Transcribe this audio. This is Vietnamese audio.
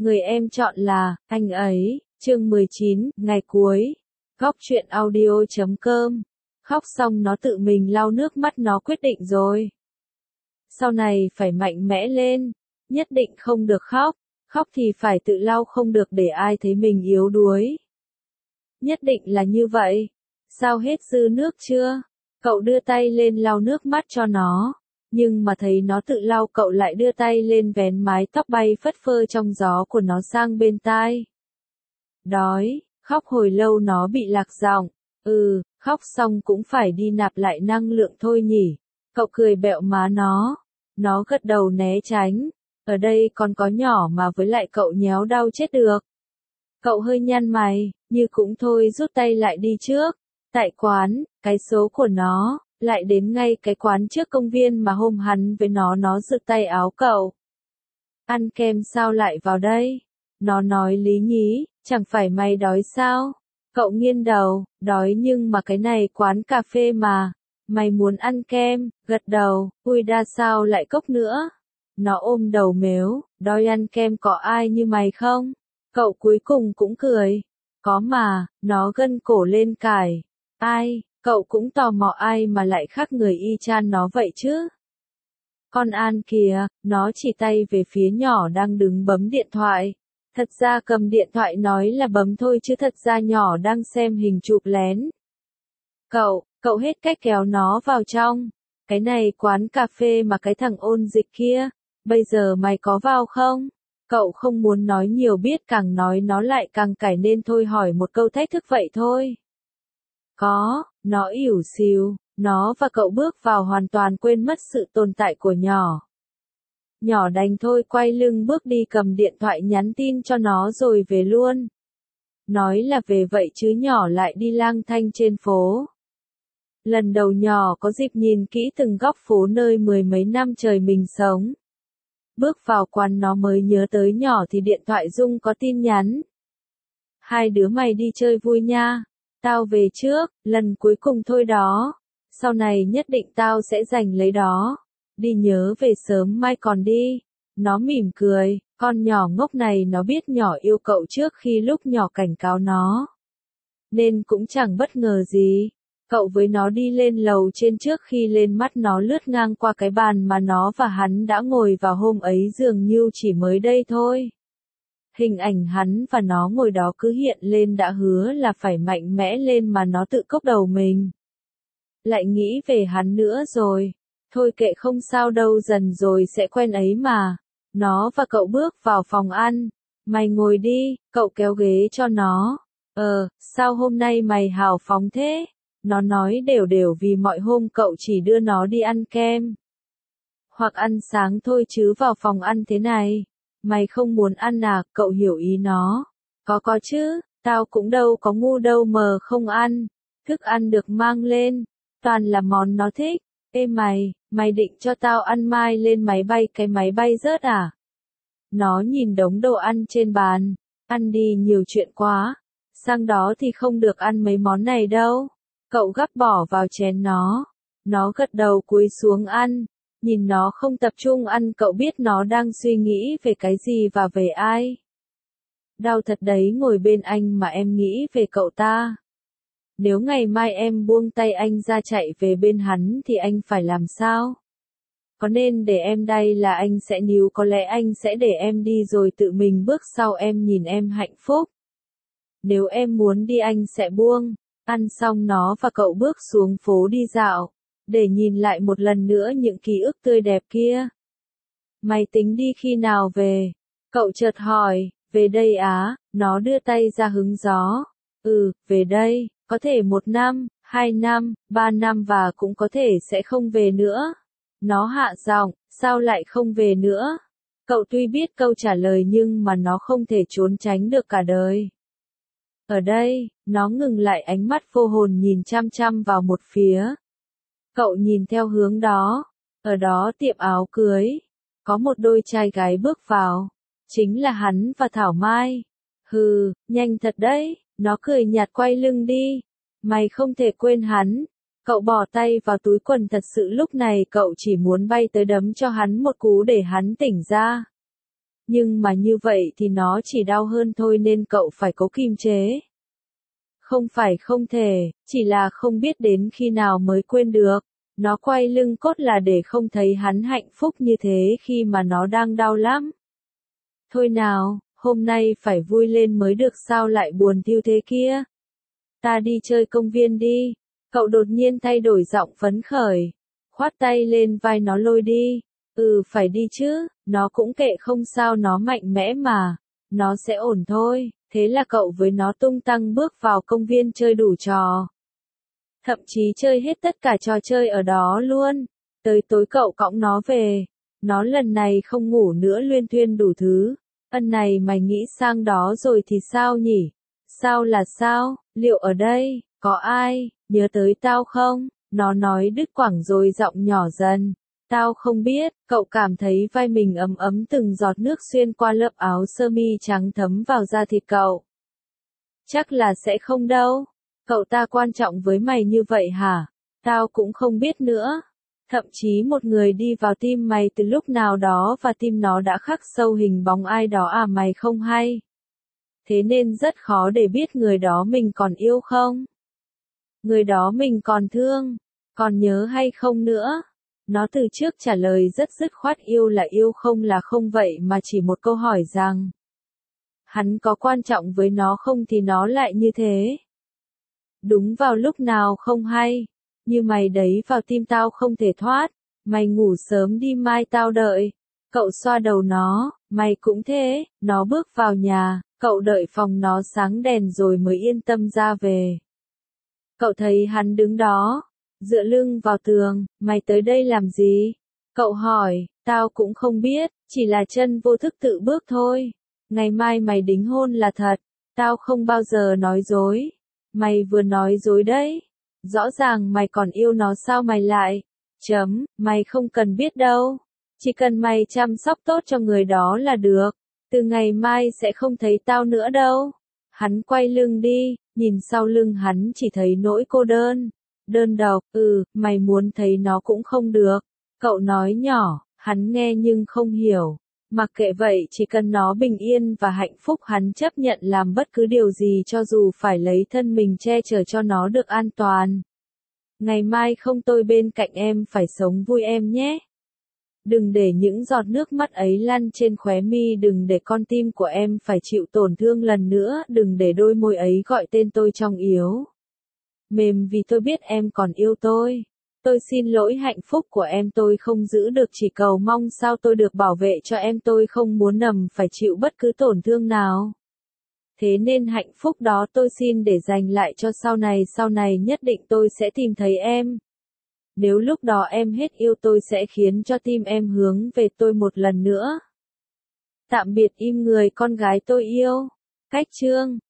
Người em chọn là, anh ấy, chương 19, ngày cuối. Góc truyện audio.com. Khóc xong nó tự mình lau nước mắt, nó quyết định rồi. Sau này phải mạnh mẽ lên, nhất định không được khóc, khóc thì phải tự lau, không được để ai thấy mình yếu đuối. Nhất định là như vậy. Sao hết dư nước chưa? Cậu đưa tay lên lau nước mắt cho nó. Nhưng mà thấy nó tự lau, cậu lại đưa tay lên vén mái tóc bay phất phơ trong gió của nó sang bên tai. Đói, khóc hồi lâu nó bị lạc giọng. Khóc xong cũng phải đi nạp lại năng lượng thôi nhỉ. Cậu cười bẹo má nó. Nó gật đầu né tránh. Ở đây còn có nhỏ mà, với lại cậu nhéo đau chết được. Cậu hơi nhăn mày, như cũng thôi rút tay lại đi trước. Tại quán, cái số của nó, lại đến ngay cái quán trước công viên mà hôm hắn với nó giật tay áo cậu. Ăn kem sao lại vào đây? Nó nói lý nhí, chẳng phải mày đói sao? Cậu nghiêng đầu, đói nhưng mà cái này quán cà phê mà. Mày muốn ăn kem, gật đầu, ui đa sao lại cốc nữa? Nó ôm đầu mếu, đói ăn kem có ai như mày không? Cậu cuối cùng cũng cười. Có mà, nó gân cổ lên cài. Ai, cậu cũng tò mò ai mà lại khác người y chang nó vậy chứ? Con An kìa, nó chỉ tay về phía nhỏ đang đứng bấm điện thoại. Thật ra cầm điện thoại nói là bấm thôi chứ thật ra nhỏ đang xem hình chụp lén. Cậu hết cách kéo nó vào trong. Cái này quán cà phê mà cái thằng ôn dịch kia, bây giờ mày có vào không? Cậu không muốn nói nhiều, biết càng nói nó lại càng cãi nên thôi hỏi một câu thách thức vậy thôi. Có, nó ỉu xìu, nó và cậu bước vào hoàn toàn quên mất sự tồn tại của nhỏ. Nhỏ đành thôi quay lưng bước đi, cầm điện thoại nhắn tin cho nó rồi về luôn. Nói là về vậy chứ nhỏ lại đi lang thang trên phố. Lần đầu nhỏ có dịp nhìn kỹ từng góc phố nơi mười mấy năm trời mình sống. Bước vào quán nó mới nhớ tới nhỏ thì điện thoại rung có tin nhắn. Hai đứa mày đi chơi vui nha. Tao về trước, lần cuối cùng thôi đó. Sau này nhất định tao sẽ giành lấy đó. Đi nhớ về sớm mai còn đi. Nó mỉm cười, con nhỏ ngốc này nó biết nhỏ yêu cậu trước khi lúc nhỏ cảnh cáo nó. Nên cũng chẳng bất ngờ gì. Cậu với nó đi lên lầu trên trước khi lên mắt nó lướt ngang qua cái bàn mà nó và hắn đã ngồi vào hôm ấy, dường như chỉ mới đây thôi. Hình ảnh hắn và nó ngồi đó cứ hiện lên, đã hứa là phải mạnh mẽ lên mà nó tự cốc đầu mình. Lại nghĩ về hắn nữa rồi. Thôi kệ không sao đâu, dần rồi sẽ quen ấy mà. Nó và cậu bước vào phòng ăn. Mày ngồi đi, cậu kéo ghế cho nó. Sao hôm nay mày hào phóng thế? Nó nói đều đều vì mọi hôm cậu chỉ đưa nó đi ăn kem hoặc ăn sáng thôi chứ vào phòng ăn thế này. Mày không muốn ăn à? Cậu hiểu ý nó. Có chứ, tao cũng đâu có ngu đâu mà không ăn. Thức ăn được mang lên, toàn là món nó thích. Ê mày định cho tao ăn mai lên máy bay, cái máy bay rớt à? Nó nhìn đống đồ ăn trên bàn. Ăn đi, nhiều chuyện quá. Sang đó thì không được ăn mấy món này đâu. Cậu gắp bỏ vào chén nó. Nó gật đầu cúi xuống ăn. Nhìn nó không tập trung ăn, cậu biết nó đang suy nghĩ về cái gì và về ai. Đau thật đấy ngồi bên anh mà em nghĩ về cậu ta. Nếu ngày mai em buông tay anh ra chạy về bên hắn thì anh phải làm sao? Có nên để em đây là anh sẽ níu, có lẽ anh sẽ để em đi rồi tự mình bước sau em, nhìn em hạnh phúc. Nếu em muốn đi anh sẽ buông. Ăn xong nó và cậu bước xuống phố đi dạo, để nhìn lại một lần nữa những ký ức tươi đẹp kia. Mày tính đi khi nào về? Cậu chợt hỏi. Về đây á? Nó đưa tay ra hứng gió. Về đây, có thể 1 năm, 2 năm, 3 năm và cũng có thể sẽ không về nữa. Nó hạ giọng, sao lại không về nữa? Cậu tuy biết câu trả lời nhưng mà nó không thể trốn tránh được cả đời. Ở đây, nó ngừng lại, ánh mắt vô hồn nhìn chăm chăm vào một phía. Cậu nhìn theo hướng đó. Ở đó tiệm áo cưới. Có một đôi trai gái bước vào. Chính là hắn và Thảo Mai. Nhanh thật đấy. Nó cười nhạt quay lưng đi. Mày không thể quên hắn. Cậu bỏ tay vào túi quần, thật sự lúc này cậu chỉ muốn bay tới đấm cho hắn một cú để hắn tỉnh ra. Nhưng mà như vậy thì nó chỉ đau hơn thôi nên cậu phải cố kiềm chế. Không phải không thể, chỉ là không biết đến khi nào mới quên được. Nó quay lưng cốt là để không thấy hắn hạnh phúc như thế khi mà nó đang đau lắm. Thôi nào, hôm nay phải vui lên mới được sao lại buồn thiu thế kia. Ta đi chơi công viên đi. Cậu đột nhiên thay đổi giọng phấn khởi. Khoát tay lên vai nó lôi đi. Phải đi chứ, nó cũng kệ không sao, nó mạnh mẽ mà. Nó sẽ ổn thôi. Thế là cậu với nó tung tăng bước vào công viên chơi đủ trò. Thậm chí chơi hết tất cả trò chơi ở đó luôn. Tới tối cậu cõng nó về. Nó lần này không ngủ nữa, luyên thuyên đủ thứ. Ân này mày nghĩ sang đó rồi thì sao nhỉ? Sao là sao? Liệu ở đây, có ai, nhớ tới tao không? Nó nói đứt quãng rồi giọng nhỏ dần. Tao không biết, cậu cảm thấy vai mình ấm ấm, từng giọt nước xuyên qua lớp áo sơ mi trắng thấm vào da thịt cậu. Chắc là sẽ không đâu. Cậu ta quan trọng với mày như vậy hả? Tao cũng không biết nữa. Thậm chí một người đi vào tim mày từ lúc nào đó và tim nó đã khắc sâu hình bóng ai đó à, mày không hay. Thế nên rất khó để biết người đó mình còn yêu không? Người đó mình còn thương, còn nhớ hay không nữa? Nó từ trước trả lời rất dứt khoát, yêu là yêu, không là không, vậy mà chỉ một câu hỏi rằng hắn có quan trọng với nó không thì nó lại như thế. Đúng vào lúc nào không hay, như mày đấy vào tim tao không thể thoát, mày ngủ sớm đi mai tao đợi. Cậu xoa đầu nó, mày cũng thế. Nó bước vào nhà, cậu đợi phòng nó sáng đèn rồi mới yên tâm ra về. Cậu thấy hắn đứng đó, dựa lưng vào tường. Mày tới đây làm gì? Cậu hỏi. Tao cũng không biết, chỉ là chân vô thức tự bước thôi. Ngày mai mày đính hôn là thật. Tao không bao giờ nói dối. Mày vừa nói dối đấy. Rõ ràng mày còn yêu nó, sao mày lại? Mày không cần biết đâu. Chỉ cần mày chăm sóc tốt cho người đó là được. Từ ngày mai sẽ không thấy tao nữa đâu. Hắn quay lưng đi, nhìn sau lưng hắn chỉ thấy nỗi cô đơn. Đơn độc. Mày muốn thấy nó cũng không được. Cậu nói nhỏ, hắn nghe nhưng không hiểu. Mặc kệ vậy, chỉ cần nó bình yên và hạnh phúc, hắn chấp nhận làm bất cứ điều gì cho dù phải lấy thân mình che chở cho nó được an toàn. Ngày mai không tôi bên cạnh em, phải sống vui em nhé. Đừng để những giọt nước mắt ấy lăn trên khóe mi, đừng để con tim của em phải chịu tổn thương lần nữa, đừng để đôi môi ấy gọi tên tôi trong yếu mềm, vì tôi biết em còn yêu tôi. Tôi xin lỗi hạnh phúc của em tôi không giữ được, chỉ cầu mong sao tôi được bảo vệ cho em, tôi không muốn nằm phải chịu bất cứ tổn thương nào. Thế nên hạnh phúc đó tôi xin để dành lại cho sau này nhất định tôi sẽ tìm thấy em. Nếu lúc đó em hết yêu tôi sẽ khiến cho tim em hướng về tôi một lần nữa. Tạm biệt im người con gái tôi yêu. Cách chương